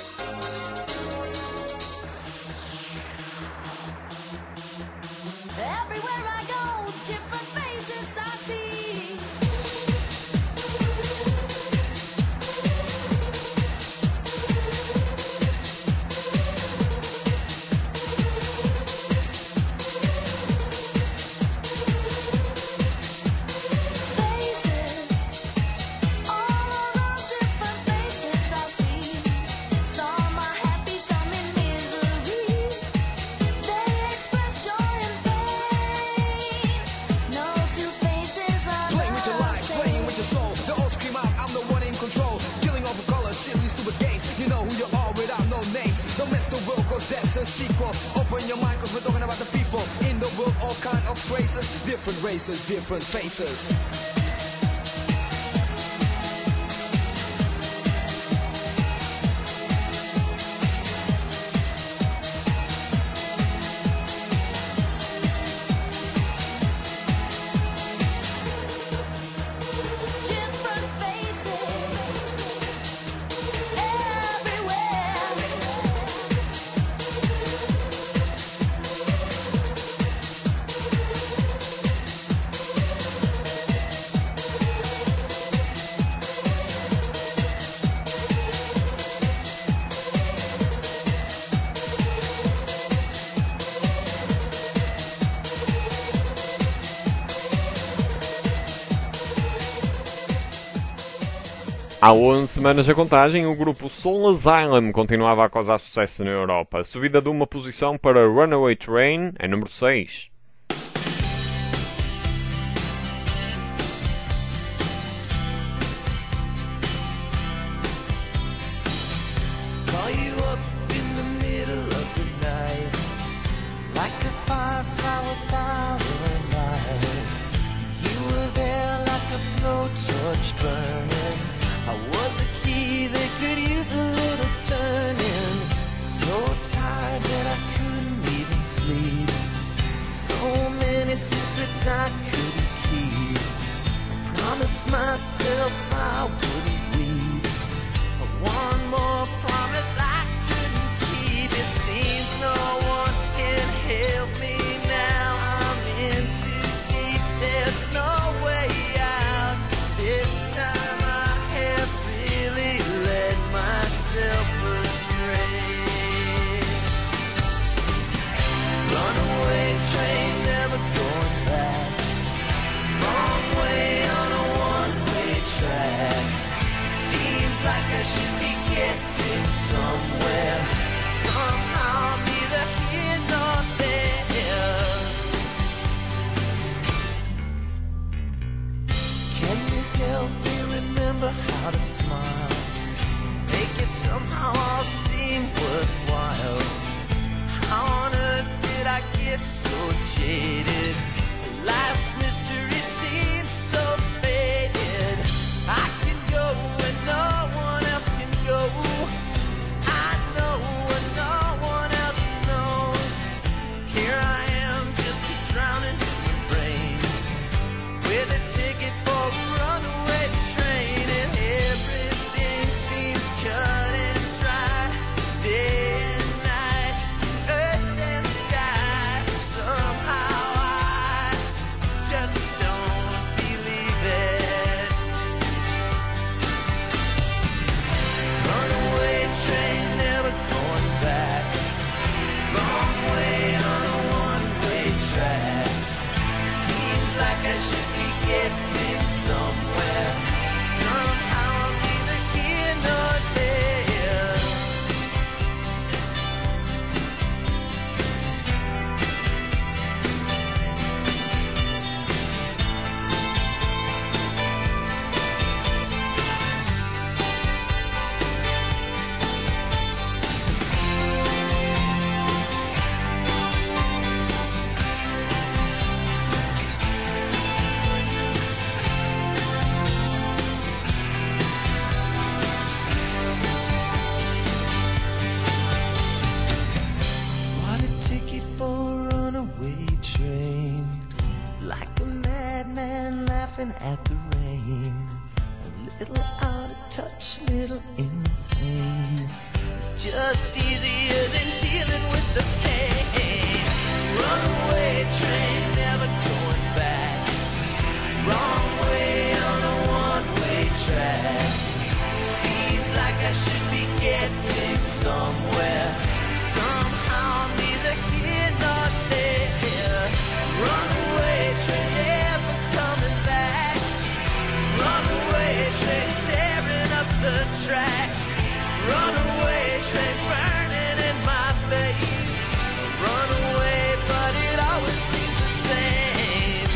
Everywhere I go, different faces I see. Playing with your life, playing with your soul. They all scream out, I'm the one in control. Killing over colors, silly stupid games. You know who you are without no names. Don't mess the world cause that's a sequel. Open your mind cause we're talking about the people. In the world all kind of phrases. Different races, different faces. Different faces everywhere. Há 11 semanas a contagem, o grupo Soul Asylum continuava a causar sucesso na Europa. Subida de uma posição para Runaway Train, em número 6. Call you up in the middle of the night, like a firefly without a light. You were there like a blowtorch burning. I was a key that could use a little turning. So tired that I couldn't even sleep. So many secrets I couldn't keep. I promised myself I wouldn't weep. One more promise I couldn't keep. It seems no one can help me now. I'm in too deep. There's no way out. This time I have really let myself astray. Runaway train, never going back. Wrong way on a one-way track. Seems like I should be getting somewhere. Somehow neither here nor there. Can you help me remember how to smile? Make it somehow all seem worthwhile. How on earth did I get so jaded? Life's mystery seems so faded. I can go where no one else can go. I know what no one else knows. Here I am, just drowning in your brain, with a ticket for a runaway train, and everything seems cut and dry. Day and night, earth and sky. Somehow I laughing at the rain. A little out of touch, little insane. It's just easier than dealing with the pain. Runaway train, never going back. Wrong way on a one-way track. Seems like I should be getting somewhere. Somehow I'm neither here nor there. Runaway train, never coming back. Runaway train, tearing up the track. Runaway train, burning in my face. Runaway, but it always seems the same.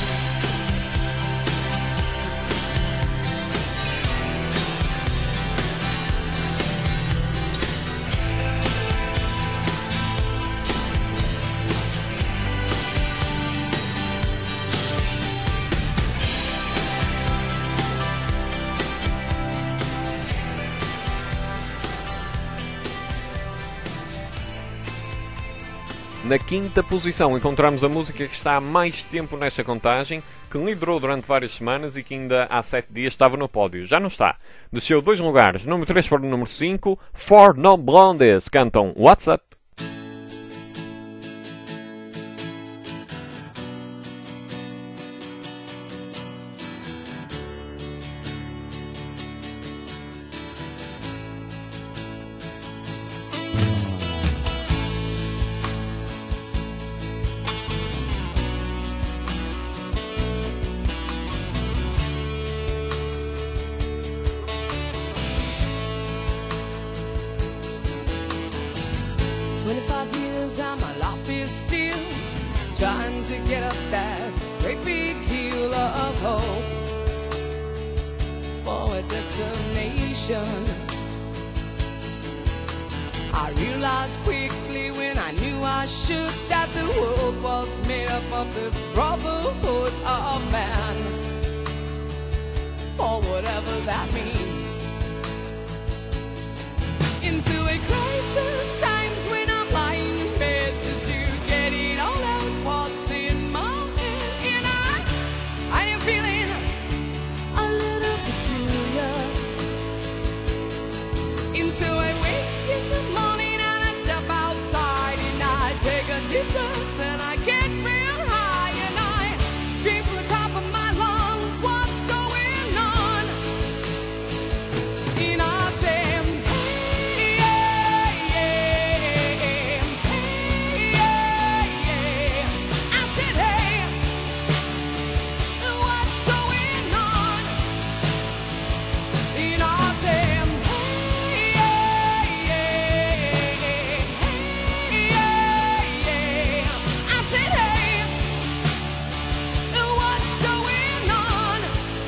Na quinta posição encontramos a música que está há mais tempo nesta contagem, que liderou durante várias semanas e que ainda há 7 dias estava no pódio. Já não está. Desceu 2 lugares, número 3 para o número 5. Four Non Blondes cantam What's Up? Trying to get up that great big hill of hope for a destination. I realized quickly when I knew I should that the world was made up of this brotherhood of man, for whatever that means. Into a crisis times when I'm lying in bed just to get it all out what's in my head, and I am feeling a little peculiar. And so I wake in the morning and I step outside and I take a deep breath and I get real high and I scream from the top of my lungs, what's going on? And I say, hey, yeah, yeah, hey, yeah, yeah. I said, hey, what's going on? And I say, hey, yeah, yeah, hey, yeah, yeah. I said, hey, what's going on?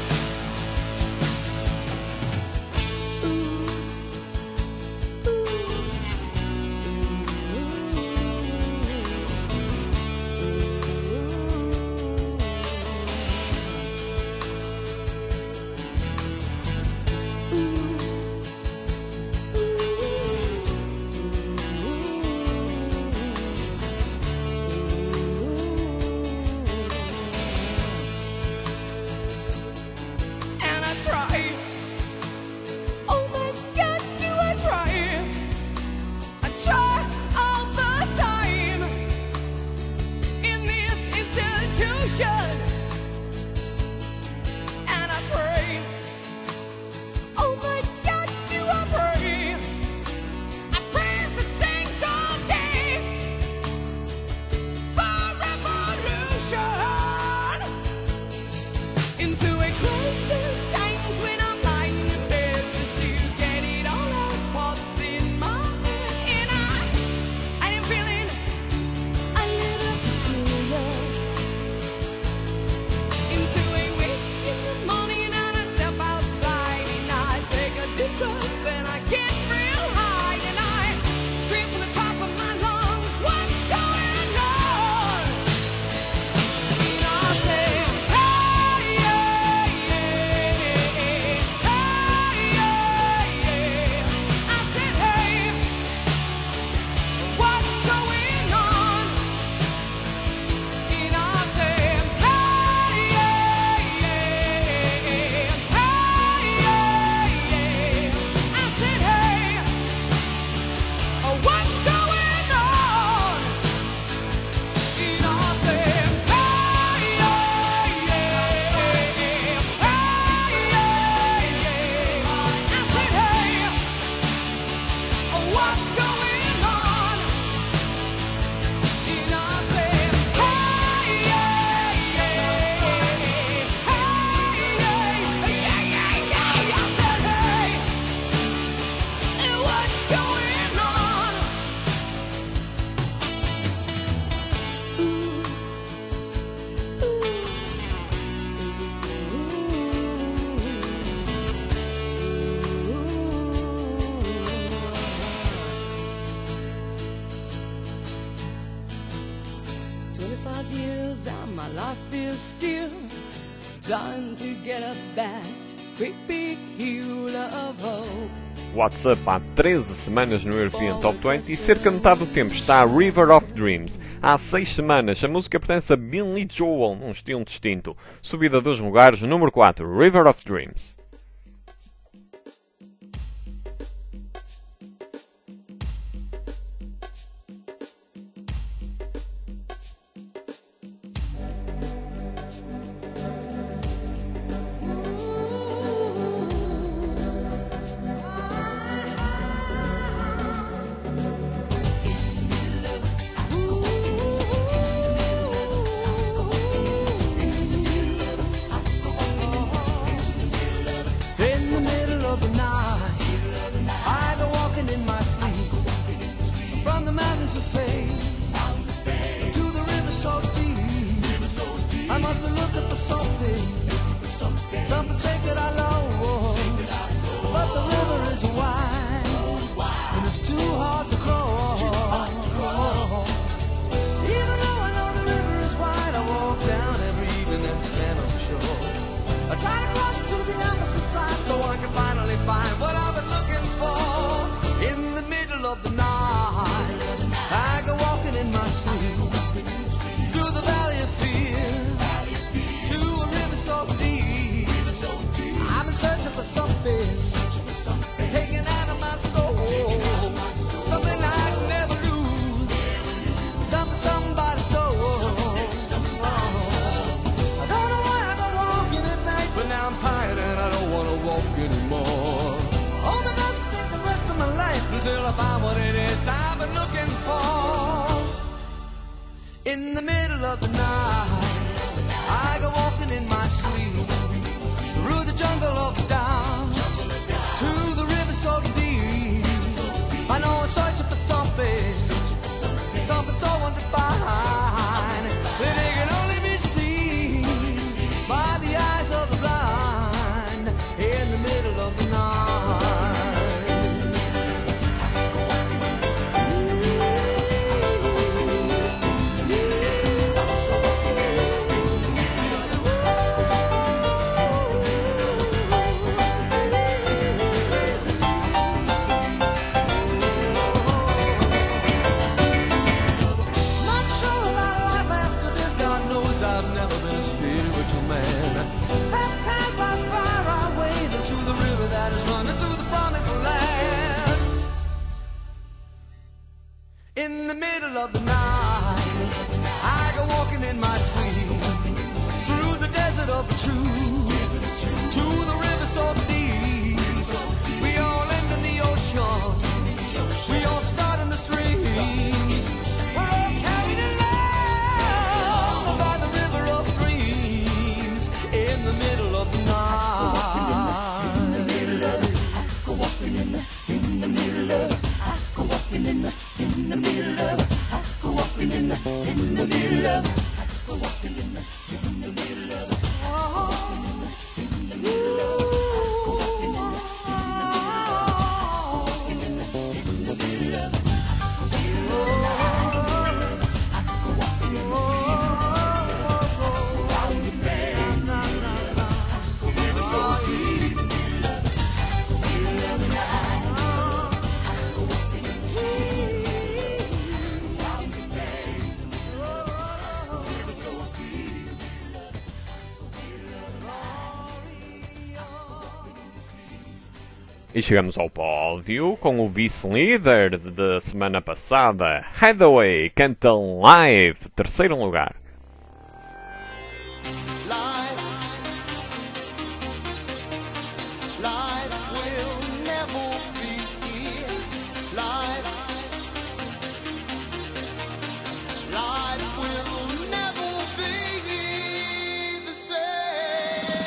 And I try. Oh my God, do I try? I try all the time in this institution. And I pray. Oh my God, do I pray? I pray every single day for revolution. Into a crisis times when I'm lying in bed just to get it all out what's in my head, and I am feeling a little peculiar. is still trying to get up that great big hill of hope. What's Up há 13 semanas no European Top 20 e cerca de metade do tempo está River of Dreams. Há 6 semanas a música pertence a Billy Joel, num estilo distinto. Subida 2 lugares, número 4, River of Dreams. In the middle of the night, I go walking in my sleep. From the mountains of fame to the river so deep. I must be looking for something sacred I lost. But the river is wide and it's too hard to cross. Even though I know the river is wide, I walk down every evening and stand on the shore. I try to cross to the opposite side so I can finally find what I've been looking for. In the middle of the night, I go walking in my sleep through the valley of fear to a river so deep. I've been searching for something taken out of my soul, something I'd never lose, something somebody stole. I don't know why I go walking at night, but now I'm tired and I don't want to walk anymore. Hope I must take the rest of my life until I find what it is I've been looking for. In the middle of the night, I go walking in my sleep through the jungle of doubt to the river so deep. I know I'm searching for something so undefined that it can only be seen by the eyes of the blind. In the middle of the night. Not sure about life after this. God knows I've never been a spiritual man. Baptized by fire, I wade into the river that is running to the promised land. In the middle of the night, I go walking in my sleep through the desert of the truth to the river so deep. We all end in the ocean. We all start in the streams. We're all carried along by the river of dreams. In the middle of the night. In the middle of it, I go walking in the middle of it. I go walking in the middle of it. I go walking in the middle of it. I go walking in the middle of it. E chegamos ao pódio com o vice-líder da semana passada, Hathaway, canta Live, terceiro lugar. Life will never be here. Life will never be the same.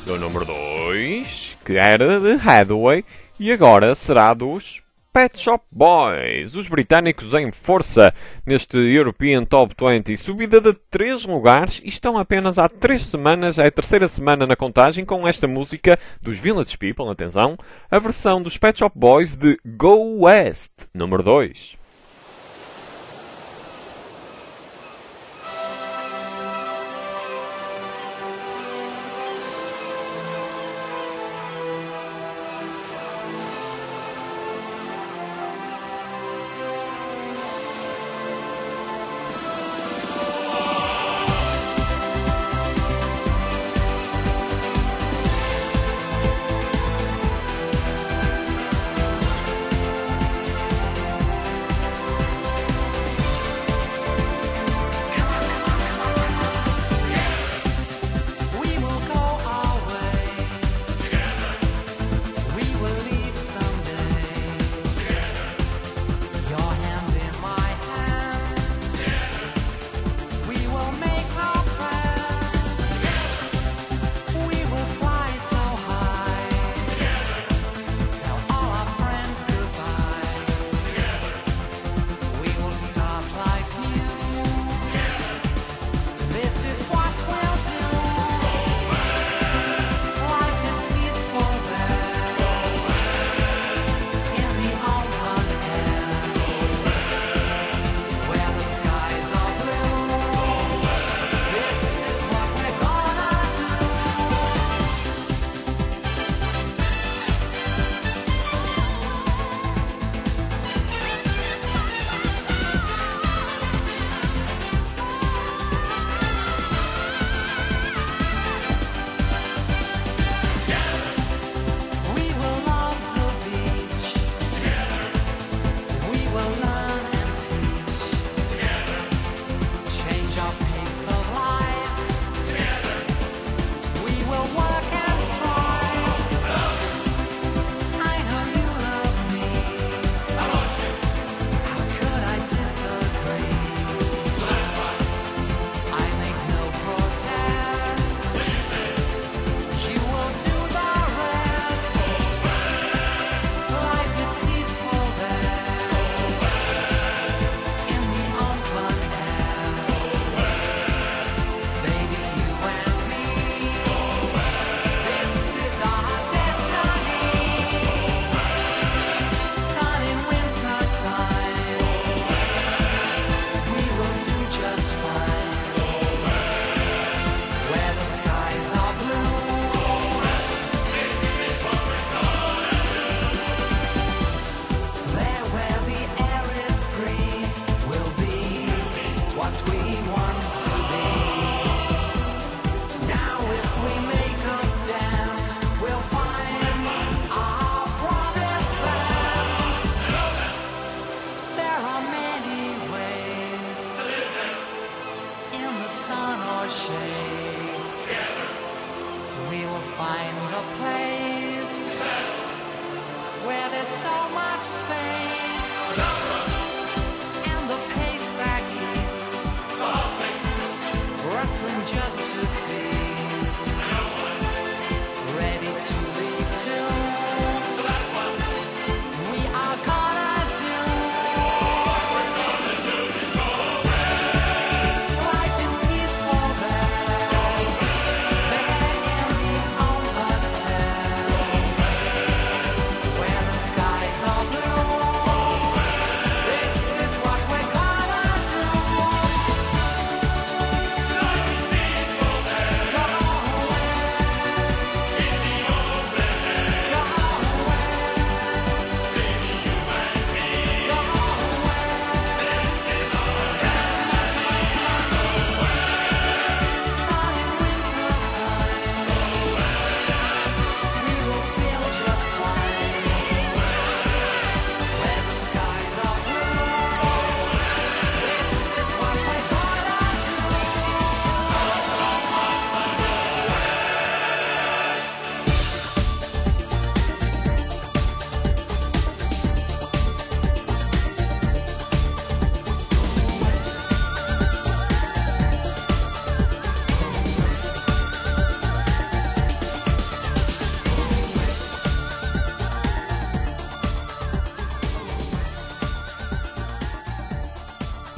do número 2, que era de Hathaway, e agora será dos Pet Shop Boys, os britânicos em força neste European Top 20, subida de 3 lugares e estão apenas há 3 semanas, é a terceira semana na contagem, com esta música dos Village People, atenção, a versão dos Pet Shop Boys de Go West, número 2. We will go our way. We will lead someday. Your hand in my hand. We will make our plans. We will fly so high. Tell all our friends goodbye. We will start like new. This is what we'll do. Life is peaceful there. In the open air. Where the skies are blue. This is what we're gonna do. We will love the beach. We will learn and teach. Change our pace of life. We will work and strive. I know you love me. How could I disagree? I make no protest. You will do the rest. Life is peaceful there. In the open air. Baby, you and me. This is our destiny. Sun in winter time. We will do just fine. Where the skies are blue. There where the air is free, we'll be what we want to be. Now if we make a stand, we'll find our promised land. There are many ways, in the sun or shade. We will find a place where there's so much space. And the pace back east, rustling just to please. Ready to lead to. We are gonna do. Life is peaceful there. There in the open air. Where the skies are blue. This is what we're gonna do. Life is peaceful.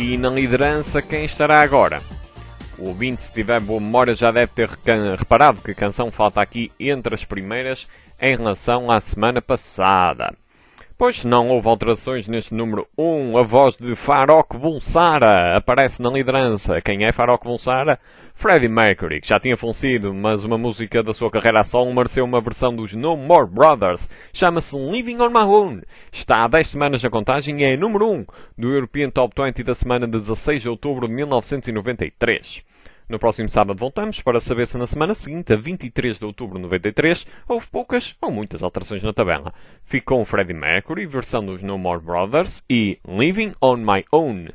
E na liderança, quem estará agora? O ouvinte, se tiver boa memória, já deve ter reparado que a canção falta aqui entre as primeiras em relação à semana passada. Pois não houve alterações neste número 1, a voz de Farrokh Bulsara aparece na liderança. Quem é Farrokh Bulsara? Freddie Mercury, que já tinha falecido, mas uma música da sua carreira a solo mereceu uma versão dos No More Brothers. Chama-se Living on My Own. Está há 10 semanas na contagem e é número 1 do European Top 20 da semana de 16 de outubro de 1993. No próximo sábado voltamos para saber se na semana seguinte, a 23 de outubro de 93, houve poucas ou muitas alterações na tabela. Ficou Freddie Mercury, versão dos No More Brothers e Living on My Own.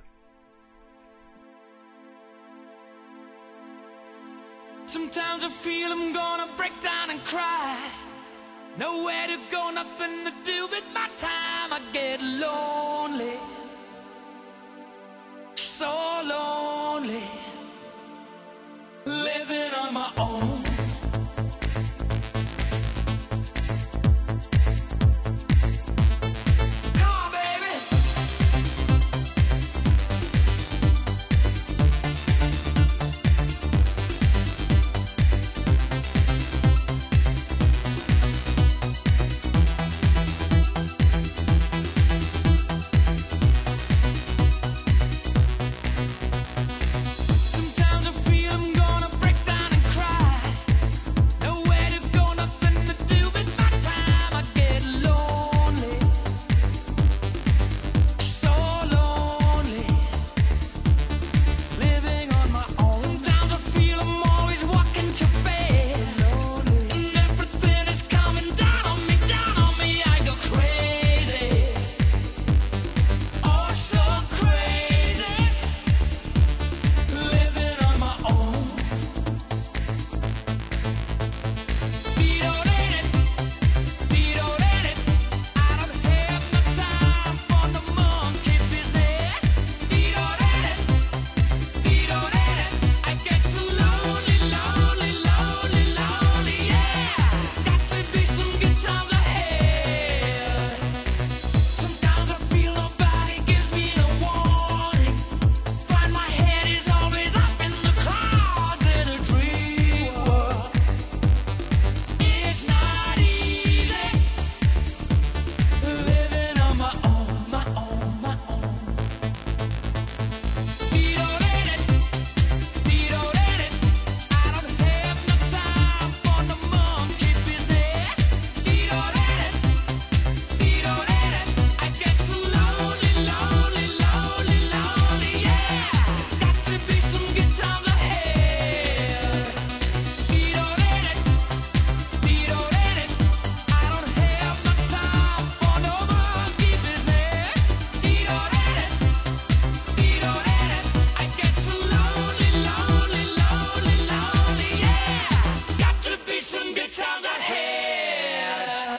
Sometimes I feel I'm gonna break down and cry. Nowhere to go, nothing to do with my time. I get lonely, so lonely, living on my own. Come on, baby. Sometimes I feel I'm gonna break down and cry. Nowhere to go, nothing to do with my time. I get lonely, so lonely, living on my own. Sometimes I feel I'm always walking to bed, and everything is coming down on me, I go crazy, oh so crazy, living on my own. I don't have no time for the monkey business. I get so lonely, lonely, lonely, lonely, yeah. Got to be some good times ahead. Sometimes I feel nobody gives me no warning. Find my head is always up in the clouds in a dream world. It's not easy living on my own, my own, my own. I don't have no time for the monkey business. I get so lonely, lonely, lonely, lonely, yeah. Got to be some good times ahead. I don't have no time for no monkey business. I get so lonely, lonely, lonely, lonely, yeah. Got to be some good times ahead.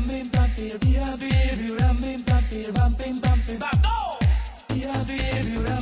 Go!